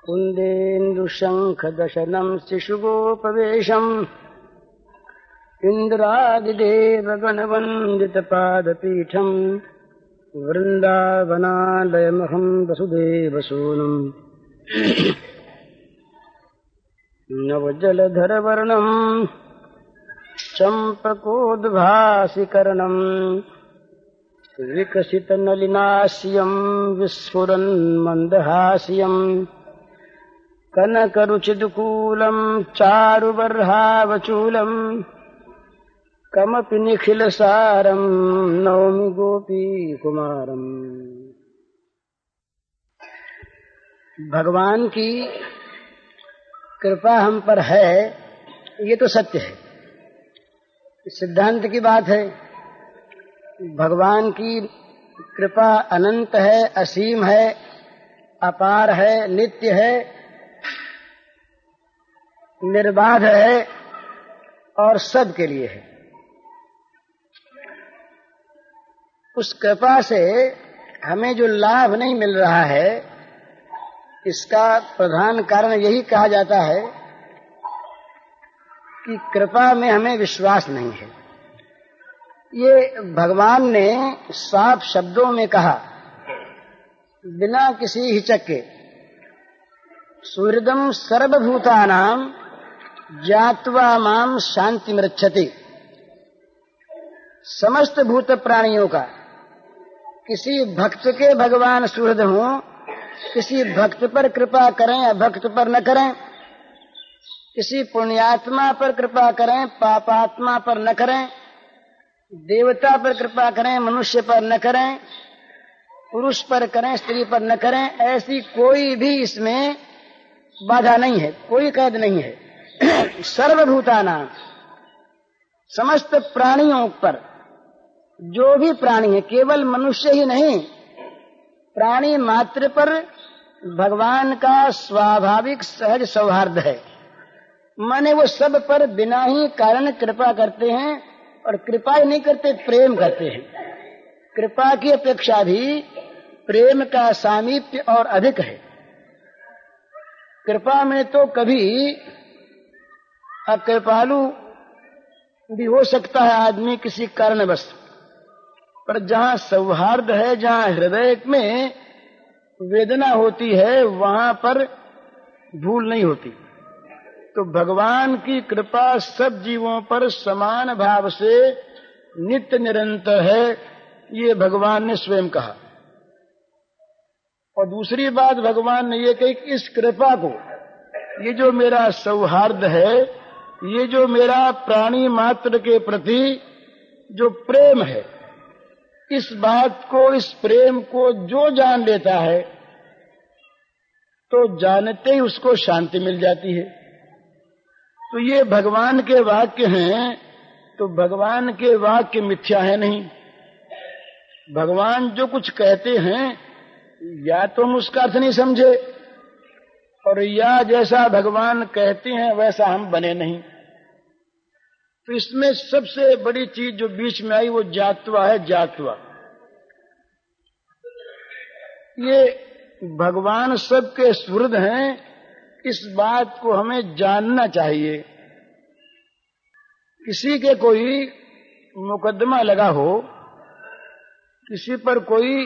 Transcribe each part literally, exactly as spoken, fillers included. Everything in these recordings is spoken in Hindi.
कुन्देन्दुशङ्खदशनं शिशुगोपवेशम् इन्द्रादिदेवगणवन्दितपादपीठम् वृन्दावनालयमहं वसुदेवसूनुम् नवजलधरवर्णम् चम्पकोद्भासिकर्णम् विकसितनलिनास्यम् विस्फुरन् मन्दहास्यम् कनकरुचिदुकूलम् चारुबर्हावचूलम् कमपि निखिलसारम् नौमि गोपीकुमारम्। भगवान की कृपा हम पर है, ये तो सत्य है, सिद्धांत की बात है। भगवान की कृपा अनंत है, असीम है, अपार है, नित्य है, निर्बाध है और सब के लिए है। उस कृपा से हमें जो लाभ नहीं मिल रहा है, इसका प्रधान कारण यही कहा जाता है कि कृपा में हमें विश्वास नहीं है। ये भगवान ने साफ शब्दों में कहा, बिना किसी हिचक के। सुहृदं सर्वभूतानां ज्ञात्वा मां शान्तिमृच्छति। समस्त भूत प्राणियों का किसी भक्त के भगवान सुहृद हों, किसी भक्त पर कृपा करें, अभक्त पर न करें, किसी पुण्यात्मा पर कृपा करें, पापात्मा पर न करें, देवता पर कृपा करें, मनुष्य पर न करें, पुरुष पर करें, स्त्री पर न करें, ऐसी कोई भी इसमें बाधा नहीं है, कोई कैद नहीं है। सर्वभूतानां, समस्त प्राणियों पर, जो भी प्राणी है, केवल मनुष्य ही नहीं, प्राणी मात्र पर भगवान का स्वाभाविक सहज सौहार्द है। माने वो सब पर बिना ही कारण कृपा करते हैं, और कृपा ही नहीं करते, प्रेम करते हैं। कृपा की अपेक्षा भी प्रेम का सामीप्य और अधिक है। कृपा में तो कभी अकृपालु भी हो सकता है आदमी किसी कारणवश, पर जहाँ सौहार्द है, जहाँ हृदय में वेदना होती है, वहाँ पर भूल नहीं होती। तो भगवान की कृपा सब जीवों पर समान भाव से नित्य निरंतर है, ये भगवान ने स्वयं कहा। और दूसरी बात भगवान ने ये कही कि इस कृपा को, ये जो मेरा सौहार्द है, ये जो मेरा प्राणी मात्र के प्रति जो प्रेम है, इस बात को, इस प्रेम को जो जान लेता है, तो जानते ही उसको शांति मिल जाती है। तो ये भगवान के वाक्य हैं, तो भगवान के वाक्य मिथ्या है नहीं। भगवान जो कुछ कहते हैं, या तो हम उसका अर्थ नहीं समझे, और या जैसा भगवान कहते हैं वैसा हम बने नहीं। तो इसमें सबसे बड़ी चीज जो बीच में आई वो जात्वा है, जात्वा। ये भगवान सबके सुहृद हैं, इस बात को हमें जानना चाहिए। किसी के कोई मुकदमा लगा हो, किसी पर कोई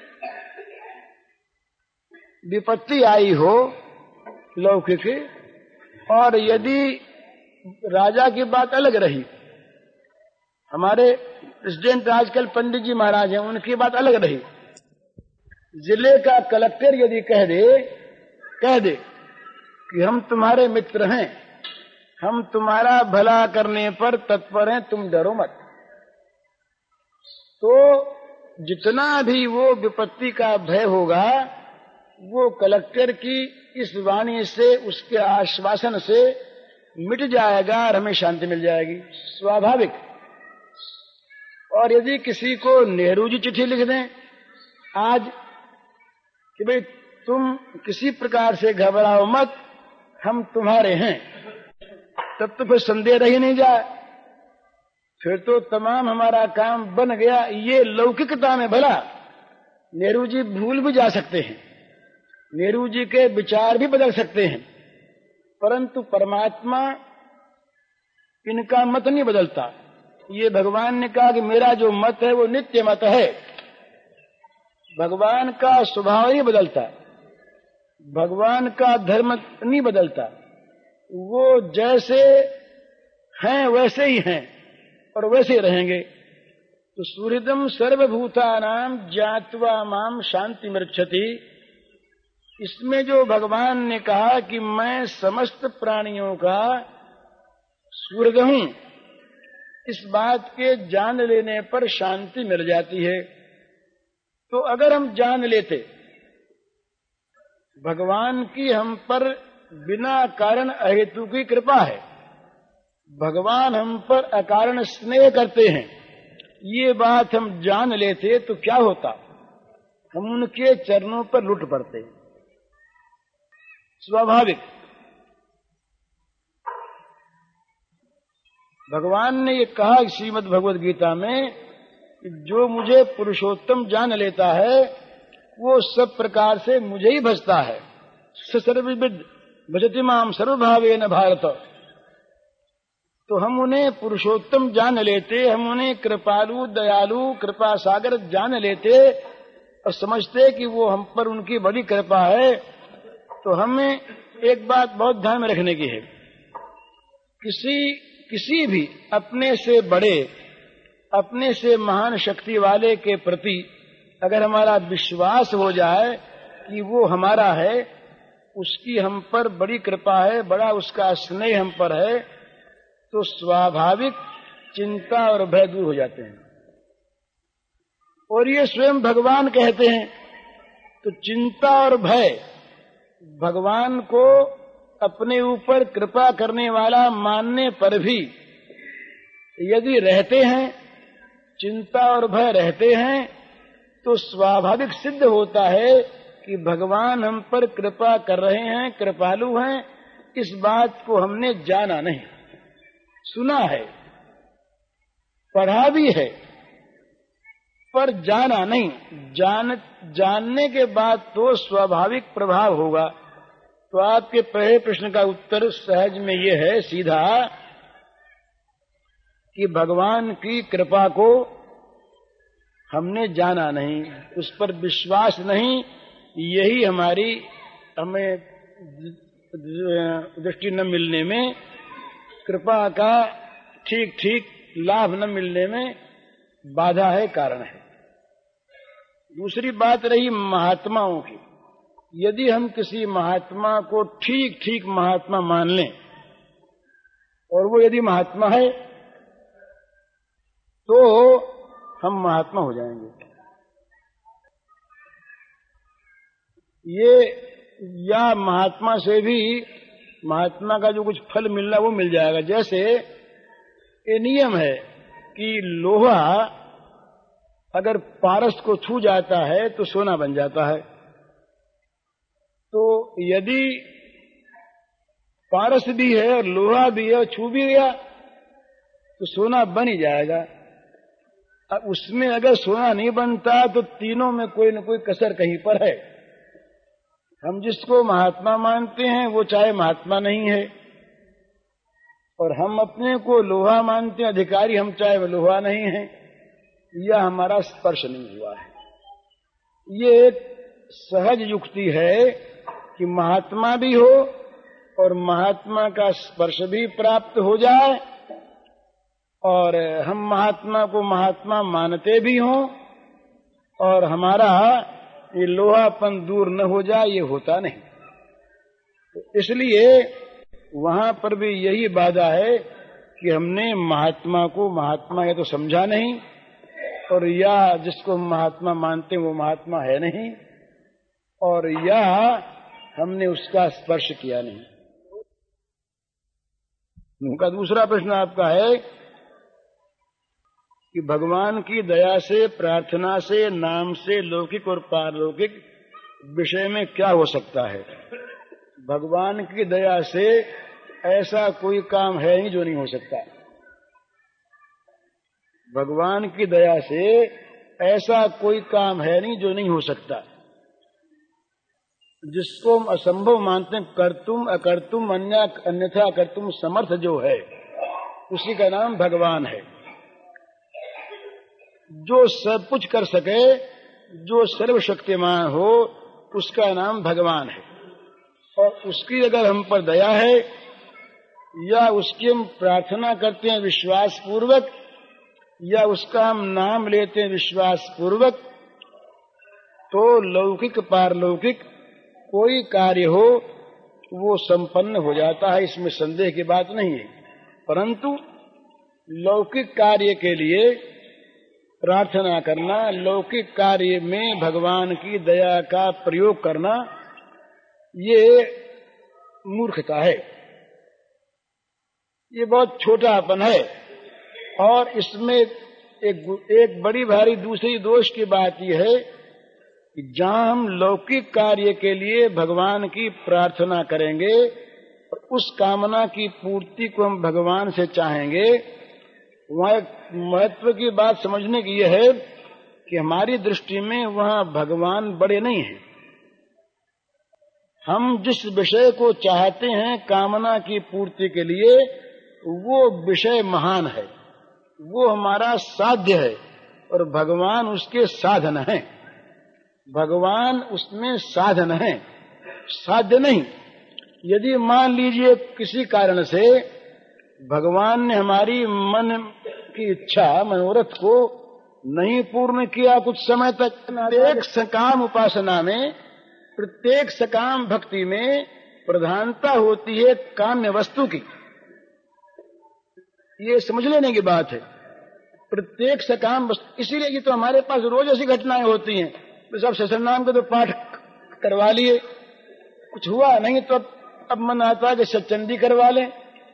विपत्ति आई हो लौकिक, और यदि राजा की बात अलग रही, हमारे प्रेसिडेंट आजकल पंडित जी महाराज हैं, उनकी बात अलग रही, जिले का कलेक्टर यदि कह दे कह दे कि हम तुम्हारे मित्र हैं, हम तुम्हारा भला करने पर तत्पर हैं, तुम डरो मत, तो जितना भी वो विपत्ति का भय होगा, वो कलेक्टर की इस वाणी से, उसके आश्वासन से मिट जाएगा और हमें शांति मिल जाएगी, स्वाभाविक। और यदि किसी को नेहरू जी चिट्ठी लिख दें आज कि भाई तुम किसी प्रकार से घबराओ मत, हम तुम्हारे हैं, तब तो फिर संदेह रह ही नहीं जाए, फिर तो तमाम हमारा काम बन गया। ये लौकिकता में भला नेहरू जी भूल भी जा सकते हैं, नेहरू जी के विचार भी बदल सकते हैं, परंतु परमात्मा इनका मत नहीं बदलता। ये भगवान ने कहा कि मेरा जो मत है वो नित्य मत है। भगवान का स्वभाव नहीं बदलता, भगवान का धर्म नहीं बदलता। वो जैसे हैं वैसे ही हैं और वैसे ही रहेंगे। तो सुहृदम सर्वभूतानां ज्ञात्वा माम शांति मृच्छति, इसमें जो भगवान ने कहा कि मैं समस्त प्राणियों का सुहृद हूं, इस बात के जान लेने पर शांति मिल जाती है। तो अगर हम जान लेते भगवान की हम पर बिना कारण अहेतु की कृपा है, भगवान हम पर अकारण स्नेह करते हैं, ये बात हम जान लेते तो क्या होता, हम उनके चरणों पर लुट पड़ते। स्वाभाविक भगवान ने ये कहा श्रीमद् भगवद गीता में कि जो मुझे पुरुषोत्तम जान लेता है वो सब प्रकार से मुझे ही भजता है। सर्वविद भजति माम सर्वभावेन भारत। तो हम उन्हें पुरुषोत्तम जान लेते, हम उन्हें कृपालु दयालु कृपा सागर जान लेते और समझते कि वो हम पर उनकी बड़ी कृपा है। तो हमें एक बात बहुत ध्यान में रखने की है, किसी किसी भी अपने से बड़े अपने से महान शक्ति वाले के प्रति अगर हमारा विश्वास हो जाए कि वो हमारा है, उसकी हम पर बड़ी कृपा है, बड़ा उसका स्नेह हम पर है, तो स्वाभाविक चिंता और भय दूर हो जाते हैं। और ये स्वयं भगवान कहते हैं। तो चिंता और भय भगवान को अपने ऊपर कृपा करने वाला मानने पर भी यदि रहते हैं, चिंता और भय रहते हैं, तो स्वाभाविक सिद्ध होता है कि भगवान हम पर कृपा कर रहे हैं, कृपालु हैं। इस बात को हमने जाना नहीं, सुना है, पढ़ा भी है, पर जाना नहीं। जान जानने के बाद तो स्वाभाविक प्रभाव होगा। तो आपके पहले प्रश्न का उत्तर सहज में ये है सीधा कि भगवान की कृपा को हमने जाना नहीं, उस पर विश्वास नहीं, यही हमारी हमें दृष्टि न मिलने में, कृपा का ठीक ठीक लाभ न मिलने में बाधा है, कारण है। दूसरी बात रही महात्माओं की। यदि हम किसी महात्मा को ठीक ठीक महात्मा मान लें और वो यदि महात्मा है तो हम महात्मा हो जाएंगे। ये या महात्मा से भी महात्मा का जो कुछ फल मिलना वो मिल जाएगा। जैसे ये नियम है कि लोहा अगर पारस को छू जाता है तो सोना बन जाता है। तो यदि पारस भी है और लोहा भी है और छू भी गया तो सोना बन ही जाएगा। अब उसमें अगर सोना नहीं बनता तो तीनों में कोई न कोई कसर कहीं पर है। हम जिसको महात्मा मानते हैं वो चाहे महात्मा नहीं है, और हम अपने को लोहा मानते हैं अधिकारी, हम चाहे वो लोहा नहीं है, यह हमारा स्पर्श नहीं हुआ है। ये एक सहज युक्ति है कि महात्मा भी हो और महात्मा का स्पर्श भी प्राप्त हो जाए, और हम महात्मा को महात्मा मानते भी हों और हमारा ये लोहापन दूर न हो जाए, ये होता नहीं। तो इसलिए वहां पर भी यही बाधा है कि हमने महात्मा को महात्मा या तो समझा नहीं, और या जिसको हम महात्मा मानते हैं वो महात्मा है नहीं, और या हमने उसका स्पर्श किया नहीं। उनका दूसरा प्रश्न आपका है कि भगवान की दया से, प्रार्थना से, नाम से लौकिक और पारलौकिक विषय में क्या हो सकता है। भगवान की दया से ऐसा कोई काम है नहीं जो नहीं हो सकता। भगवान की दया से ऐसा कोई काम है नहीं जो नहीं हो सकता। जिसको हम असंभव मानते हैं, कर्तुम अकर्तुम अन्य अन्यथा कर्तुम समर्थ जो है, उसी का नाम भगवान है। जो सब कुछ कर सके, जो सर्वशक्तिमान हो, उसका नाम भगवान है। और उसकी अगर हम पर दया है या उसकी हम प्रार्थना करते हैं विश्वास पूर्वक, या उसका हम नाम लेते हैं विश्वास पूर्वक, तो लौकिक पारलौकिक कोई कार्य हो वो संपन्न हो जाता है, इसमें संदेह की बात नहीं है। परंतु लौकिक कार्य के लिए प्रार्थना करना, लौकिक कार्य में भगवान की दया का प्रयोग करना, ये मूर्खता है, ये बहुत छोटापन है। और इसमें एक, एक बड़ी भारी दूसरी दोष की बात यह है कि जहां हम लौकिक कार्य के लिए भगवान की प्रार्थना करेंगे और उस कामना की पूर्ति को हम भगवान से चाहेंगे, वहां एक महत्व की बात समझने की यह है कि हमारी दृष्टि में वहां भगवान बड़े नहीं हैं। हम जिस विषय को चाहते हैं कामना की पूर्ति के लिए, वो विषय महान है, वो हमारा साध्य है, और भगवान उसके साधन हैं। भगवान उसमें साधन है, साध्य नहीं। यदि मान लीजिए किसी कारण से भगवान ने हमारी मन की इच्छा, मनोरथ को नहीं पूर्ण किया कुछ समय तक, प्रत्येक सकाम उपासना में, प्रत्येक सकाम भक्ति में प्रधानता होती है काम्य वस्तु की। ये समझ लेने की बात है। प्रत्येक सकाम वस्तु, इसीलिए कि तो हमारे पास रोज ऐसी घटनाएं होती हैं, तो सब ससुर नाम के तो पाठ करवा लिए, कुछ हुआ नहीं तो अब, अब मन आता है कि सचंडी करवा लें।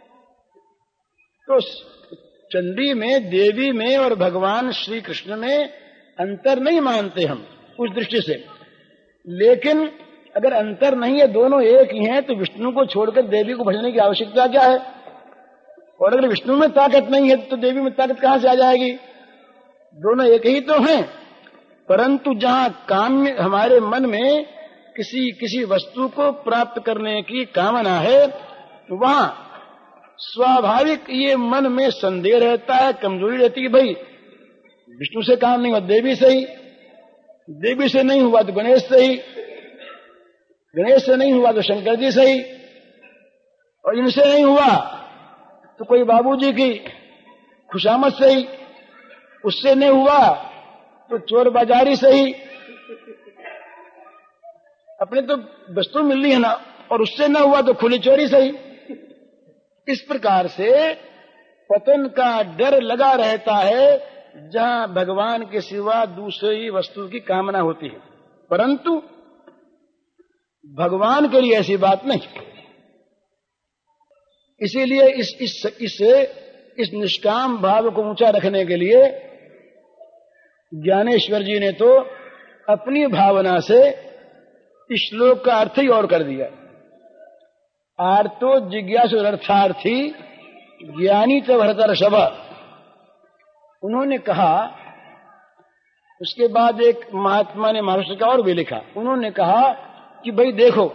तो चंडी में, देवी में और भगवान श्री कृष्ण में अंतर नहीं मानते हम उस दृष्टि से। लेकिन अगर अंतर नहीं है, दोनों एक ही हैं, तो विष्णु को छोड़कर देवी को भजने की आवश्यकता क्या है? और अगर विष्णु में ताकत नहीं है तो देवी में ताकत कहां से आ जाएगी? दोनों एक ही तो हैं। परंतु जहां काम्य, हमारे मन में किसी किसी वस्तु को प्राप्त करने की कामना है, वहां स्वाभाविक ये मन में संदेह रहता है, कमजोरी रहती है। भाई विष्णु से काम नहीं हुआ, देवी से ही, देवी से नहीं हुआ तो गणेश से ही, गणेश से नहीं हुआ तो शंकर जी से ही, और इनसे नहीं हुआ तो कोई बाबूजी की खुशामद से ही, उससे नहीं हुआ तो चोर बाजारी से ही। अपने तो वस्तु मिल रही है ना, और उससे न हुआ तो खुली चोरी से ही। इस प्रकार से पतन का डर लगा रहता है जहां भगवान के सिवा दूसरी वस्तु की कामना होती है। परंतु भगवान के लिए ऐसी बात नहीं। इसीलिए इस इस इस इस निष्काम भाव को ऊंचा रखने के लिए ज्ञानेश्वर जी ने तो अपनी भावना से इस श्लोक का अर्थ ही और कर दिया। आर्तो जिज्ञासु अर्थार्थी ज्ञानी च भरतर्षभ। उन्होंने कहा, उसके बाद एक महात्मा ने महाराष्ट्र का और भी लिखा। उन्होंने कहा कि भाई देखो,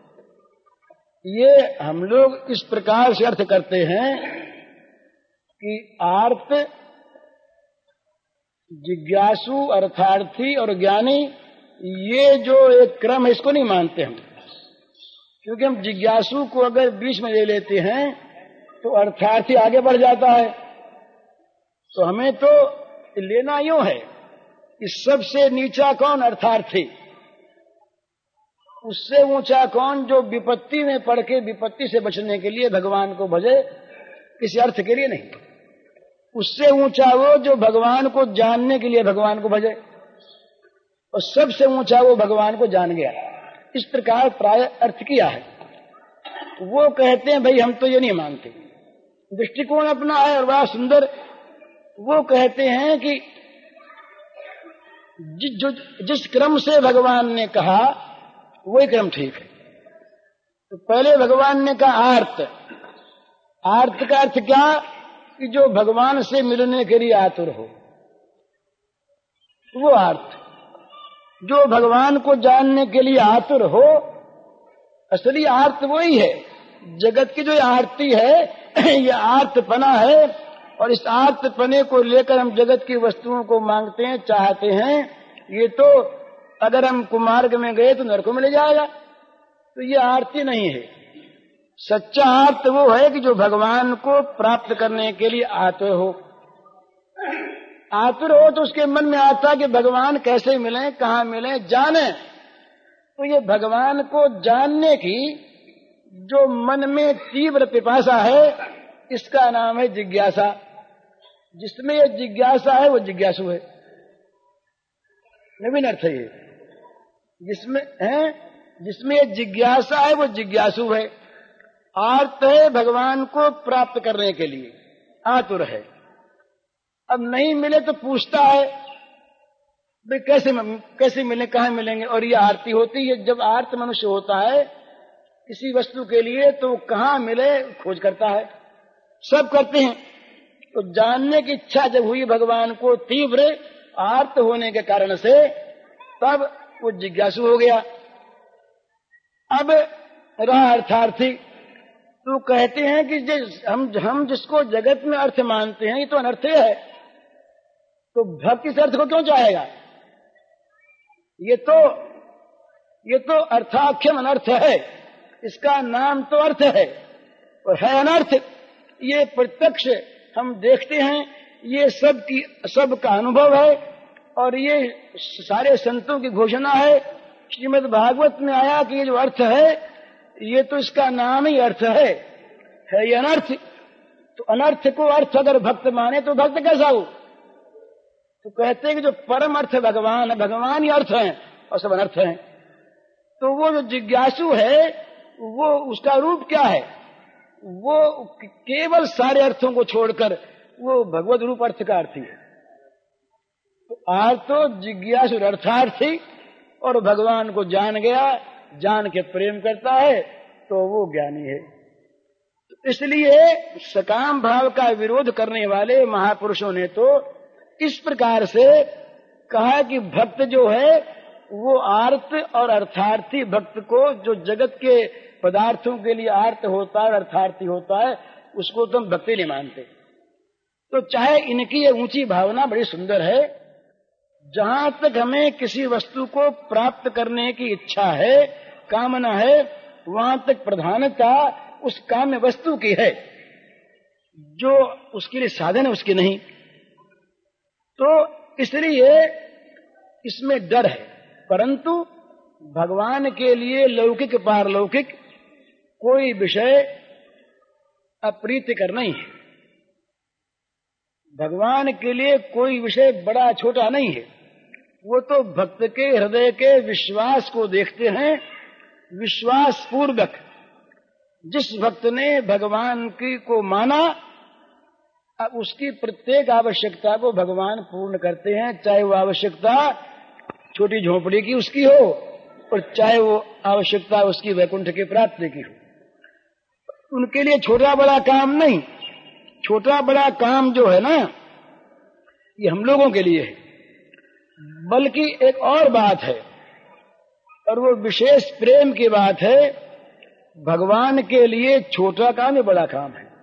ये हम लोग इस प्रकार से अर्थ करते हैं कि आर्त, जिज्ञासु, अर्थार्थी और ज्ञानी, ये जो एक क्रम है इसको नहीं मानते हम। क्योंकि हम जिज्ञासु को अगर बीच में ले लेते हैं तो अर्थार्थी आगे बढ़ जाता है। तो हमें तो लेना यूं है कि सबसे नीचा कौन? अर्थार्थी। उससे ऊंचा कौन? जो विपत्ति में पड़ के विपत्ति से बचने के लिए भगवान को भजे, किसी अर्थ के लिए नहीं। उससे ऊंचा वो जो भगवान को जानने के लिए भगवान को भजे, और सबसे ऊंचा वो भगवान को जान गया। इस प्रकार प्राय अर्थ किया है। वो कहते हैं भाई हम तो ये नहीं मानते, दृष्टिकोण अपना है और बड़ा सुंदर। वो कहते हैं कि जिस जो जिस क्रम से भगवान ने कहा वही क्रम ठीक है। तो पहले भगवान ने कहा आर्त। आर्त का अर्थ क्या? कि जो भगवान से मिलने के लिए आतुर हो, वो आर्त। जो भगवान को जानने के लिए आतुर हो असली आर्त वही है। जगत की जो आरती है ये आर्तपना है, और इस आर्तपने को लेकर हम जगत की वस्तुओं को मांगते हैं, चाहते हैं। ये तो अगर हम कुमार्ग में गए तो नरकों में ले जाएगा, तो ये आरती नहीं है। सच्चा आर्त वो है कि जो भगवान को प्राप्त करने के लिए आतुर हो। आतुर हो तो उसके मन में आता कि भगवान कैसे मिले, कहाँ मिले, जाने। तो ये भगवान को जानने की जो मन में तीव्र पिपासा है, इसका नाम है जिज्ञासा। जिसमें ये जिज्ञासा है वो जिज्ञासु है। नवीन अर्थ है ये। जिसमें है जिसमें ये जिज्ञासा है वो जिज्ञासु है। आर्त है भगवान को प्राप्त करने के लिए, आतुर है। अब नहीं मिले तो पूछता है भाई कैसे कैसे मिले, कहाँ मिलेंगे। और ये आरती होती है। जब आर्त मनुष्य होता है किसी वस्तु के लिए तो कहाँ मिले खोज करता है। सब करते हैं। तो जानने की इच्छा जब हुई भगवान को तीव्र आर्त होने के कारण से, तब वो जिज्ञासु हो गया। अब रहा अर्थार्थी। तो कहते हैं कि जिस हम हम जिसको जगत में अर्थ मानते हैं ये तो अनर्थ है, तो भक्त इस अर्थ को क्यों चाहेगा? ये तो ये तो अर्थाख्यम अनर्थ है। इसका नाम तो अर्थ है और है अनर्थ। ये प्रत्यक्ष हम देखते हैं, ये सब की सब का अनुभव है, और ये सारे संतों की घोषणा है। श्रीमद् भागवत में आया कि ये जो अर्थ है ये तो इसका नाम ही अर्थ है, है ये अनर्थ। तो अनर्थ को अर्थ अगर भक्त माने तो भक्त कैसा हो? तो कहते हैं कि जो परम अर्थ भगवान है, भगवान ही अर्थ है और सब अनर्थ है। तो वो जो जिज्ञासु है वो उसका रूप क्या है? वो केवल सारे अर्थों को छोड़कर वो भगवत रूप अर्थ का अर्थी है। तो आज तो जिज्ञासु अर्थार्थी और भगवान को जान गया, जान के प्रेम करता है, तो वो ज्ञानी है। तो इसलिए सकाम भाव का विरोध करने वाले महापुरुषों ने तो इस प्रकार से कहा कि भक्त जो है वो आर्त और अर्थार्थी भक्त को, जो जगत के पदार्थों के लिए आर्त होता है, अर्थार्थी होता है, उसको तो हम भक्ति नहीं मानते। तो चाहे इनकी ये ऊंची भावना बड़ी सुंदर है, जहां तक हमें किसी वस्तु को प्राप्त करने की इच्छा है, कामना है, वहां तक प्रधानता उस काम्य वस्तु की है, जो उसके लिए साधन है उसकी नहीं। तो इसलिए इसमें डर है। परंतु भगवान के लिए लौकिक पारलौकिक कोई विषय अप्रीतिकर नहीं है। भगवान के लिए कोई विषय बड़ा छोटा नहीं है। वो तो भक्त के हृदय के विश्वास को देखते हैं। विश्वास पूर्वक जिस भक्त ने भगवान की को माना, उसकी प्रत्येक आवश्यकता को भगवान पूर्ण करते हैं, चाहे वो आवश्यकता छोटी झोपड़ी की उसकी हो और चाहे वो आवश्यकता उसकी वैकुंठ की प्राप्ति की हो। उनके लिए छोटा बड़ा काम नहीं। छोटा बड़ा काम जो है ना, ये हम लोगों के लिए है। बल्कि एक और बात है, और वो विशेष प्रेम की बात है। भगवान के लिए छोटा काम ही बड़ा काम है।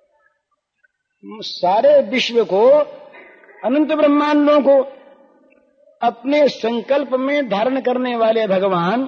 सारे विश्व को, अनंत ब्रह्मांडों को अपने संकल्प में धारण करने वाले भगवान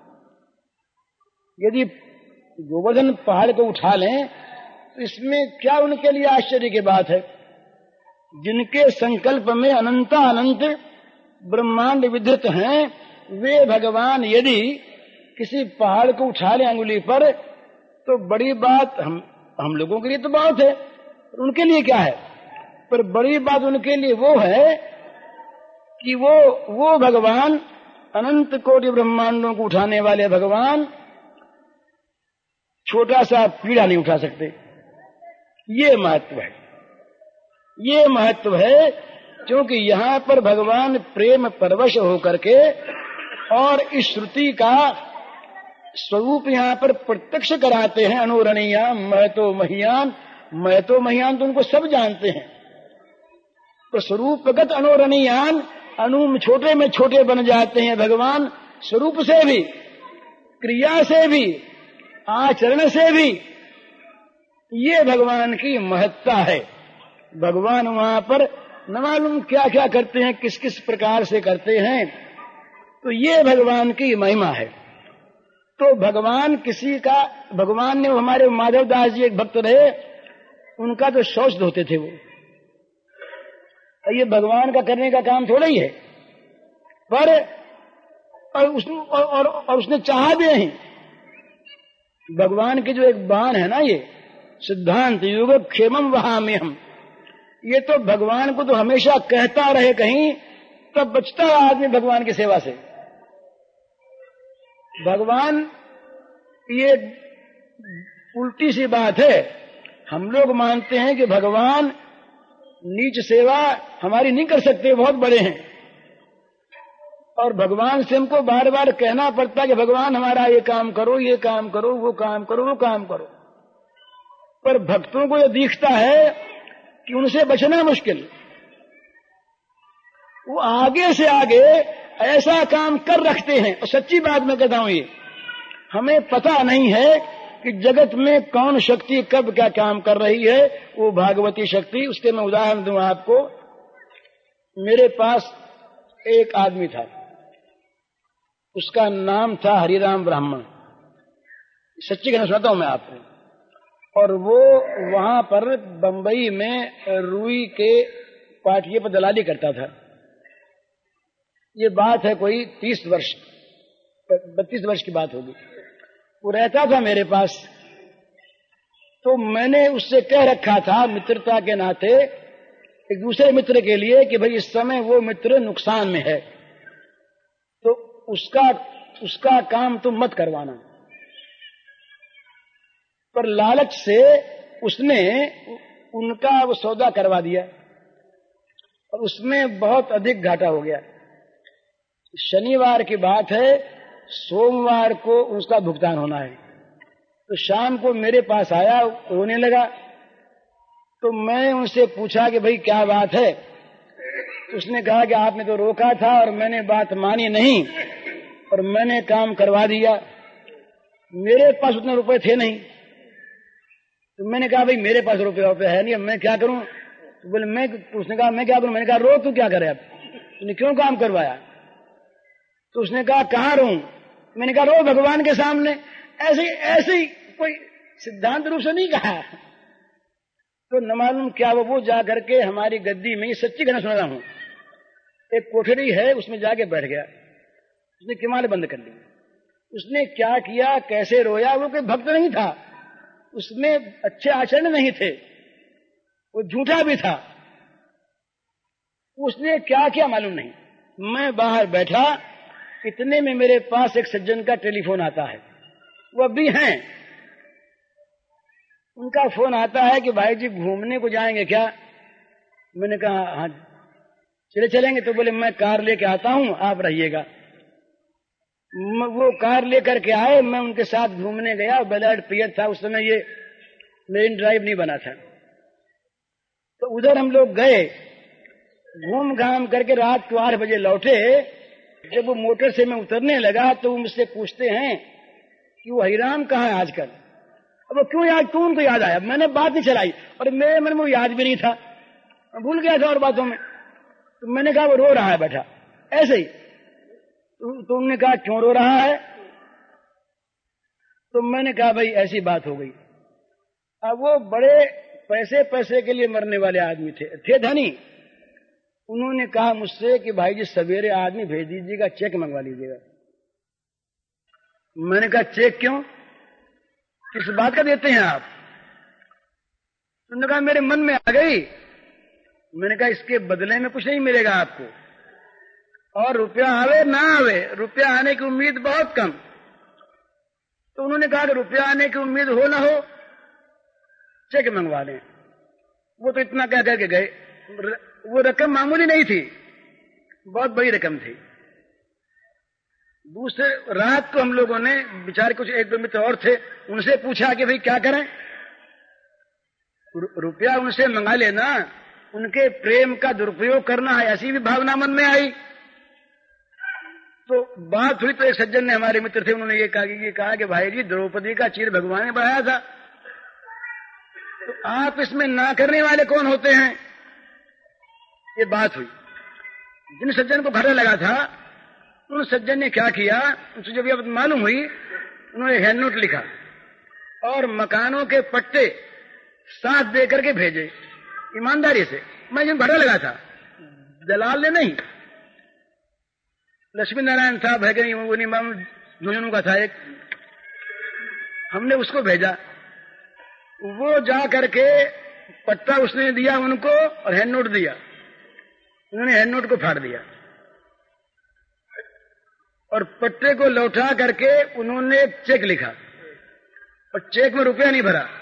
यदि गोवर्धन पहाड़ को उठा लें तो इसमें क्या उनके लिए आश्चर्य की बात है? जिनके संकल्प में अनंता अनंत ब्रह्मांड विधृत हैं, वे भगवान यदि किसी पहाड़ को उठा लें अंगुली पर, तो बड़ी बात हम हम लोगों के लिए तो बहुत है, उनके लिए क्या है? पर बड़ी बात उनके लिए वो है कि वो वो भगवान, अनंत कोटि ब्रह्मांडों को उठाने वाले भगवान, छोटा सा पीड़ा नहीं उठा सकते। ये महत्व है। ये महत्व है क्योंकि यहाँ पर भगवान प्रेम परवश होकर के, और इस श्रुति का स्वरूप यहाँ पर प्रत्यक्ष कराते हैं। अनुरणीयाम महतो महियान। महतो महियान तो उनको सब जानते हैं। तो स्वरूपगत अनुरणीयान, अनु में छोटे में छोटे बन जाते हैं भगवान। स्वरूप से भी, क्रिया से भी, आचरण से भी ये भगवान की महत्ता है। भगवान वहां पर न मालूम क्या क्या करते हैं, किस किस प्रकार से करते हैं, तो ये भगवान की महिमा है। तो भगवान किसी का, भगवान ने, हमारे माधव दास जी एक भक्त रहे, उनका तो शौच धोते थे वो। ये भगवान का करने का काम थोड़ा ही है, पर और, उस, और, और, और उसने चाहा भी नहीं। भगवान की जो एक बाण है ना, ये सिद्धांत युग क्षेमम वहामि हम, ये तो भगवान को तो हमेशा कहता रहे कहीं, तब बचता है आदमी भगवान की सेवा से। भगवान, ये उल्टी सी बात है, हम लोग मानते हैं कि भगवान नीच सेवा हमारी नहीं कर सकते, बहुत बड़े हैं, और भगवान से हमको बार बार कहना पड़ता कि भगवान हमारा ये काम करो, ये काम करो, वो काम करो, वो काम करो। पर भक्तों को यह दिखता है कि उनसे बचना मुश्किल, वो आगे से आगे ऐसा काम कर रखते हैं। और सच्ची बात मैं कहता हूं, ये हमें पता नहीं है कि जगत में कौन शक्ति कब क्या काम कर रही है, वो भागवती शक्ति। उसके मैं उदाहरण दूं आपको। मेरे पास एक आदमी था, उसका नाम था हरिराम ब्राह्मण, सच्ची कहना सुनाता हूं मैं आपको। और वो वहां पर बंबई में रुई के पाटिये पर दलाली करता था। ये बात है कोई तीस वर्ष बत्तीस वर्ष की बात होगी। वो रहता था मेरे पास, तो मैंने उससे कह रखा था मित्रता के नाते एक दूसरे मित्र के लिए कि भाई इस समय वो मित्र नुकसान में है, तो उसका उसका काम तुम मत करवाना। पर लालच से उसने उनका वो सौदा करवा दिया और उसमें बहुत अधिक घाटा हो गया। शनिवार की बात है, सोमवार को उसका भुगतान होना है। तो शाम को मेरे पास आया, रोने लगा। तो मैं उनसे पूछा कि भाई क्या बात है। उसने कहा कि आपने तो रोका था और मैंने बात मानी नहीं और मैंने काम करवा दिया। मेरे पास उतने रुपए थे नहीं। तो मैंने कहा भाई मेरे पास रुपये रुपये है नहीं, अब मैं क्या करूं। तो बोले मैं, उसने कहा मैं क्या करूं। मैंने कहा रो तू क्या करे, अब तूने क्यों काम करवाया। तो उसने कहा कहां रो। मैंने कहा रो भगवान के सामने। ऐसे ऐसे ही कोई सिद्धांत रूप से नहीं कहा। तो न मालूम क्या वो वो जा करके हमारी गद्दी में, सच्ची घटना सुना रहा हूं, एक कोठरी है उसमें जाके बैठ गया। उसने किमाल बंद कर ली। उसने क्या किया, कैसे रोया। वो कोई भक्त नहीं था, उसमें अच्छे आचरण नहीं थे, वो झूठा भी था। उसने क्या किया मालूम नहीं। मैं बाहर बैठा, इतने में मेरे पास एक सज्जन का टेलीफोन आता है, वो भी हैं। उनका फोन आता है कि भाई जी घूमने को जाएंगे क्या। मैंने कहा हाँ चले चलेंगे। तो बोले मैं कार लेके आता हूं, आप रहिएगा। वो कार लेकर के आए, मैं उनके साथ घूमने गया। बेलाड पियर था उस समय, ये मेन ड्राइव नहीं बना था। तो उधर हम लोग गए, घूम घाम करके रात को आठ बजे लौटे। जब वो मोटर से मैं उतरने लगा तो वो मुझसे पूछते हैं कि वो हरिराम कहाँ है आजकल। अब वो क्यों याद, क्यों उनको याद आया। मैंने बात नहीं चलाई और मेरे मन में वो याद भी नहीं था, मैं भूल गया था और बातों में। तो मैंने कहा वो रो रहा है बैठा ऐसे ही। तो उन्होंने कहा क्यों रो रहा है। तो मैंने कहा भाई ऐसी बात हो गई। अब वो बड़े पैसे पैसे के लिए मरने वाले आदमी थे, थे धनी। उन्होंने कहा मुझसे कि भाई जी सवेरे आदमी भेज दीजिएगा, चेक मंगवा लीजिएगा। मैंने कहा चेक क्यों, किस बात का देते हैं आप। उन्होंने कहा मेरे मन में आ गई। मैंने कहा इसके बदले में कुछ नहीं मिलेगा आपको, और रुपया आवे ना आवे, रुपया आने की उम्मीद बहुत कम। तो उन्होंने कहा कि रुपया आने की उम्मीद हो ना हो, चेक मंगवा लें। वो तो इतना कह करके गए। वो रकम मामूली नहीं थी, बहुत बड़ी रकम थी। दूसरे रात को हम लोगों ने, बेचारे कुछ एक दो मित्र और थे, उनसे पूछा कि भाई क्या करें। रुपया उनसे मंगा लेना, उनके प्रेम का दुरुपयोग करना है, ऐसी भी भावना मन में आई। तो बात हुई तो एक सज्जन ने, हमारे मित्र थे, उन्होंने ये कहा कि ये कहा कि भाई जी द्रौपदी का चीर भगवान ने बढ़ाया था, तो आप इसमें ना करने वाले कौन होते हैं? ये बात हुई। जिन सज्जन को घाटा लगा था उन सज्जन ने क्या किया, उनसे जब ये मालूम हुई, उन्होंने हैंड नोट लिखा और मकानों के पट्टे साथ दे करके भेजे ईमानदारी से। मैं जिन घाटा लगा था, दलाल ने नहीं, लक्ष्मी नारायण था भैगनी दोनों का था एक, हमने उसको भेजा, वो जा करके पट्टा उसने दिया उनको और हैंड नोट दिया, उन्होंने हैंड नोट को फाड़ दिया और पट्टे को लौटा करके उन्होंने एक चेक लिखा और चेक में रुपया नहीं भरा,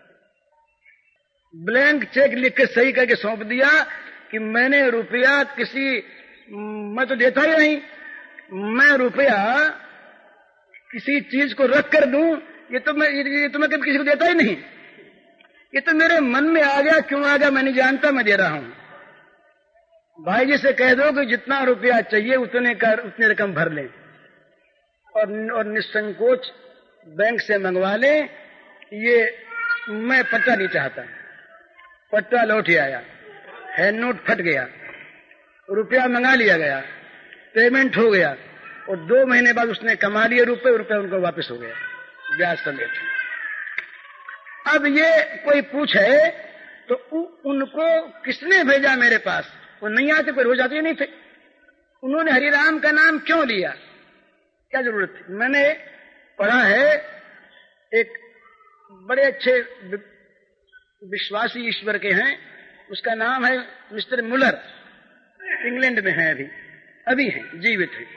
ब्लैंक चेक लिख के सही करके सौंप दिया कि मैंने रुपया किसी, मैं तो देता ही नहीं, मैं रुपया किसी चीज को रख कर दूं, ये तो मैं ये तो मैं कभी किसी को देता ही नहीं, ये तो मेरे मन में आ गया, क्यों आ गया मैं नहीं जानता, मैं दे रहा हूं। भाई जी से कह दो कि जितना रुपया चाहिए उतने का उतनी रकम भर लें और, और निसंकोच बैंक से मंगवा लें, ये मैं पट्टा नहीं चाहता। पट्टा लौट आया, हैंड नोट फट गया, रुपया मंगा लिया गया, पेमेंट हो गया और दो महीने बाद उसने कमा लिए रुपए, रुपया उनको वापस हो गया ब्याज समेत। अब ये कोई पूछे तो उ, उनको किसने भेजा मेरे पास? वो नहीं आते, कोई रोज आते नहीं थे। उन्होंने हरिराम का नाम क्यों लिया, क्या जरूरत थी? मैंने पढ़ा है, एक बड़े अच्छे विश्वासी ईश्वर के हैं, उसका नाम है मिस्टर मुलर, इंग्लैंड में है, अभी अभी है, जीवित है।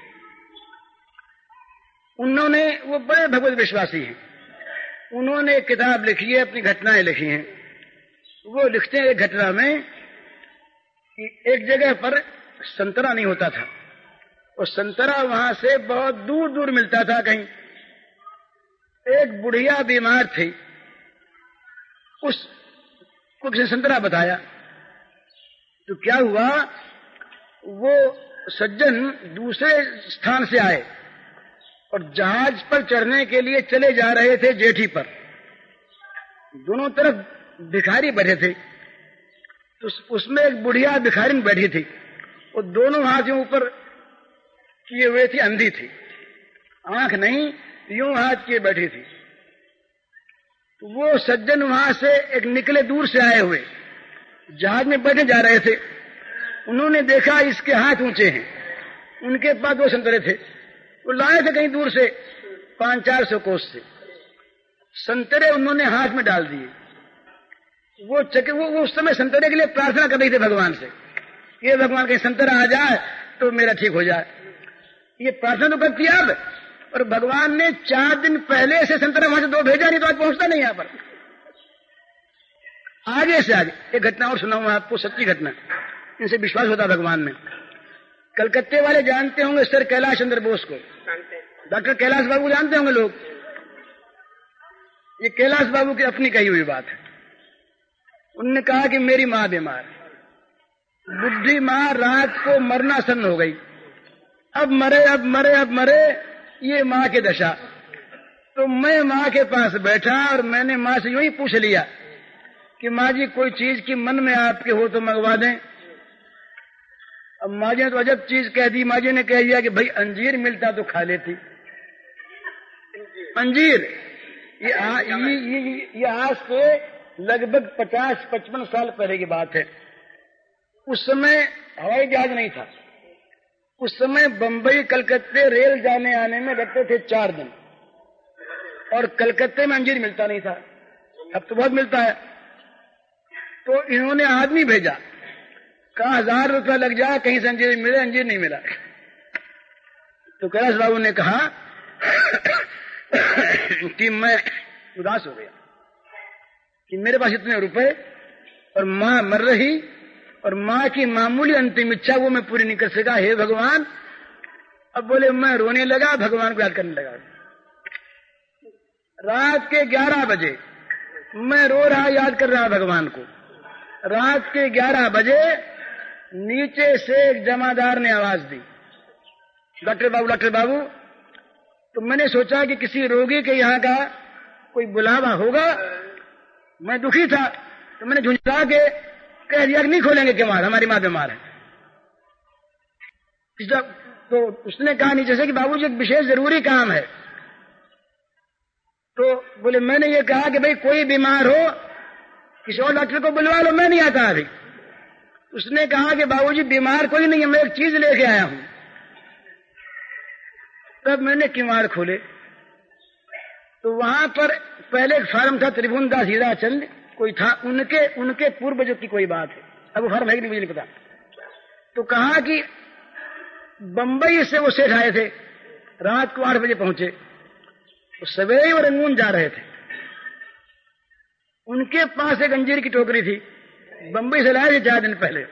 उन्होंने, वो बड़े भगवत विश्वासी हैं, उन्होंने एक किताब लिखी है, अपनी घटनाएं लिखी हैं। वो लिखते हैं एक घटना में कि एक जगह पर संतरा नहीं होता था और संतरा वहां से बहुत दूर दूर मिलता था कहीं। एक बुढ़िया बीमार थी, उस को किसी संतरा बताया तो क्या हुआ, वो सज्जन दूसरे स्थान से आए और जहाज पर चढ़ने के लिए चले जा रहे थे जेठी पर। दोनों तरफ भिखारी बैठे थे, तो उसमें एक बुढ़िया भिखारी बैठी थी, वो दोनों हाथ यूं ऊपर किए हुए थी, अंधी थी, आंख नहीं, यूं हाथ किए बैठी थी। तो वो सज्जन वहां से एक निकले, दूर से आए हुए, जहाज में बैठे जा रहे थे। उन्होंने देखा इसके हाथ ऊंचे हैं, उनके पास दो संतरे थे, वो लाए थे कहीं दूर से, पांच चार सौ कोस से। संतरे उन्होंने हाथ में डाल दिए। वो चके वो, वो उस समय संतरे के लिए प्रार्थना कर रही थी भगवान से, ये भगवान कहीं संतरा आ जाए तो मेरा ठीक हो जाए। ये प्रार्थना तो करती है अब, और भगवान ने चार दिन पहले से संतरा वहां से दो भेजा, नहीं तो आज पहुंचता नहीं यहां पर। आगे से आगे एक घटना और सुनाऊं आपको, सच्ची घटना, इनसे विश्वास होता भगवान में। कलकत्ते वाले जानते होंगे सर कैलाश चंद्र बोस को, डॉक्टर कैलाश बाबू जानते होंगे लोग। ये कैलाश बाबू की अपनी कही हुई बात है। उन्होंने कहा कि मेरी मां बीमार, बुढ़ी मां रात को मरना सन्न हो गई, अब मरे अब मरे अब मरे, ये मां की दशा। तो मैं मां के पास बैठा और मैंने मां से यूं ही पूछ लिया कि मां जी कोई चीज की मन में आपके हो तो मंगवा दें। अब मां जी ने तो अजब चीज कह दी, मां जी ने कह दिया कि भाई अंजीर मिलता तो खा लेती। अंजीर ये, आ, ये, ये, ये आज से लगभग पचास पचपन साल पहले की बात है। उस समय हवाई जहाज नहीं था, उस समय बंबई कलकत्ते रेल जाने आने में लगते थे चार दिन, और कलकत्ते में अंजीर मिलता नहीं था, अब तो बहुत मिलता है। तो इन्होंने आदमी भेजा, कहा हजार रुपया लग जाए कहीं से अंजीर मिले, अंजीर नहीं मिला। तो कैलाश बाबू ने कहा कि मैं उदास हो गया कि मेरे पास इतने रुपए और मां मर रही, और मां की मामूली अंतिम इच्छा वो मैं पूरी नहीं कर सका, हे भगवान। अब बोले मैं रोने लगा, भगवान को याद करने लगा। रात के ग्यारह बजे मैं रो रहा, याद कर रहा भगवान को। रात के ग्यारह बजे नीचे से एक जमादार ने आवाज दी, डॉक्टर बाबू डॉक्टर बाबू। तो मैंने सोचा कि किसी रोगी के यहाँ का कोई बुलावा होगा। मैं दुखी था तो मैंने झुंझला के कह दिया कि नहीं खोलेंगे किवाड़, हमारी माँ बीमार है। तो उसने कहा नीचे से कि बाबूजी एक विशेष जरूरी काम है। तो बोले मैंने ये कहा कि भाई कोई बीमार हो किसी और डॉक्टर को बुलवा लो, मैं नहीं आता अभी। उसने कहा कि बाबूजी बीमार कोई नहीं है, मैं एक चीज लेके आया हूं। तब मैंने किवाड़ खोले तो वहां पर पहले एक फार्म था त्रिभुवनदास हीराचंद कोई था, उनके उनके पूर्वजों की कोई बात है। अब वो फार्म है कि नहीं मुझे नहीं पता। तो कहा कि बंबई से वो सेठ आए थे, रात को आठ बजे पहुंचे, तो सवेरे और रंगून जा रहे थे। उनके पास एक अंजीर की टोकरी थी, बंबई से लाए थे चार दिन पहले।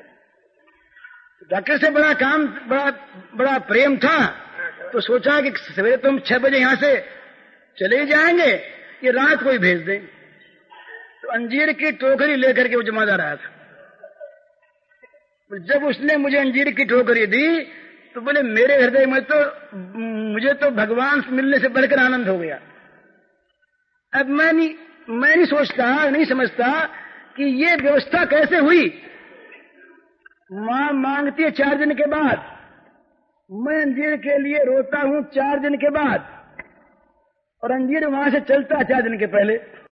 डॉक्टर से बड़ा काम बड़ा बड़ा प्रेम था, तो सोचा कि सवेरे तो हम छह बजे यहां से चले जाएंगे, ये रात को ही भेज दें। तो अंजीर की टोकरी लेकर के वो जमादार आया था। जब उसने मुझे अंजीर की टोकरी दी तो बोले मेरे हृदय में तो मुझे तो भगवान मिलने से बढ़कर आनंद हो गया। अब मैं नहीं मैं नहीं सोचता नहीं समझता कि ये व्यवस्था कैसे हुई। मां मांगती है चार दिन के बाद, मैं अंजीर के लिए रोता हूं चार दिन के बाद, और अंजीर वहां से चलता चार दिन के पहले।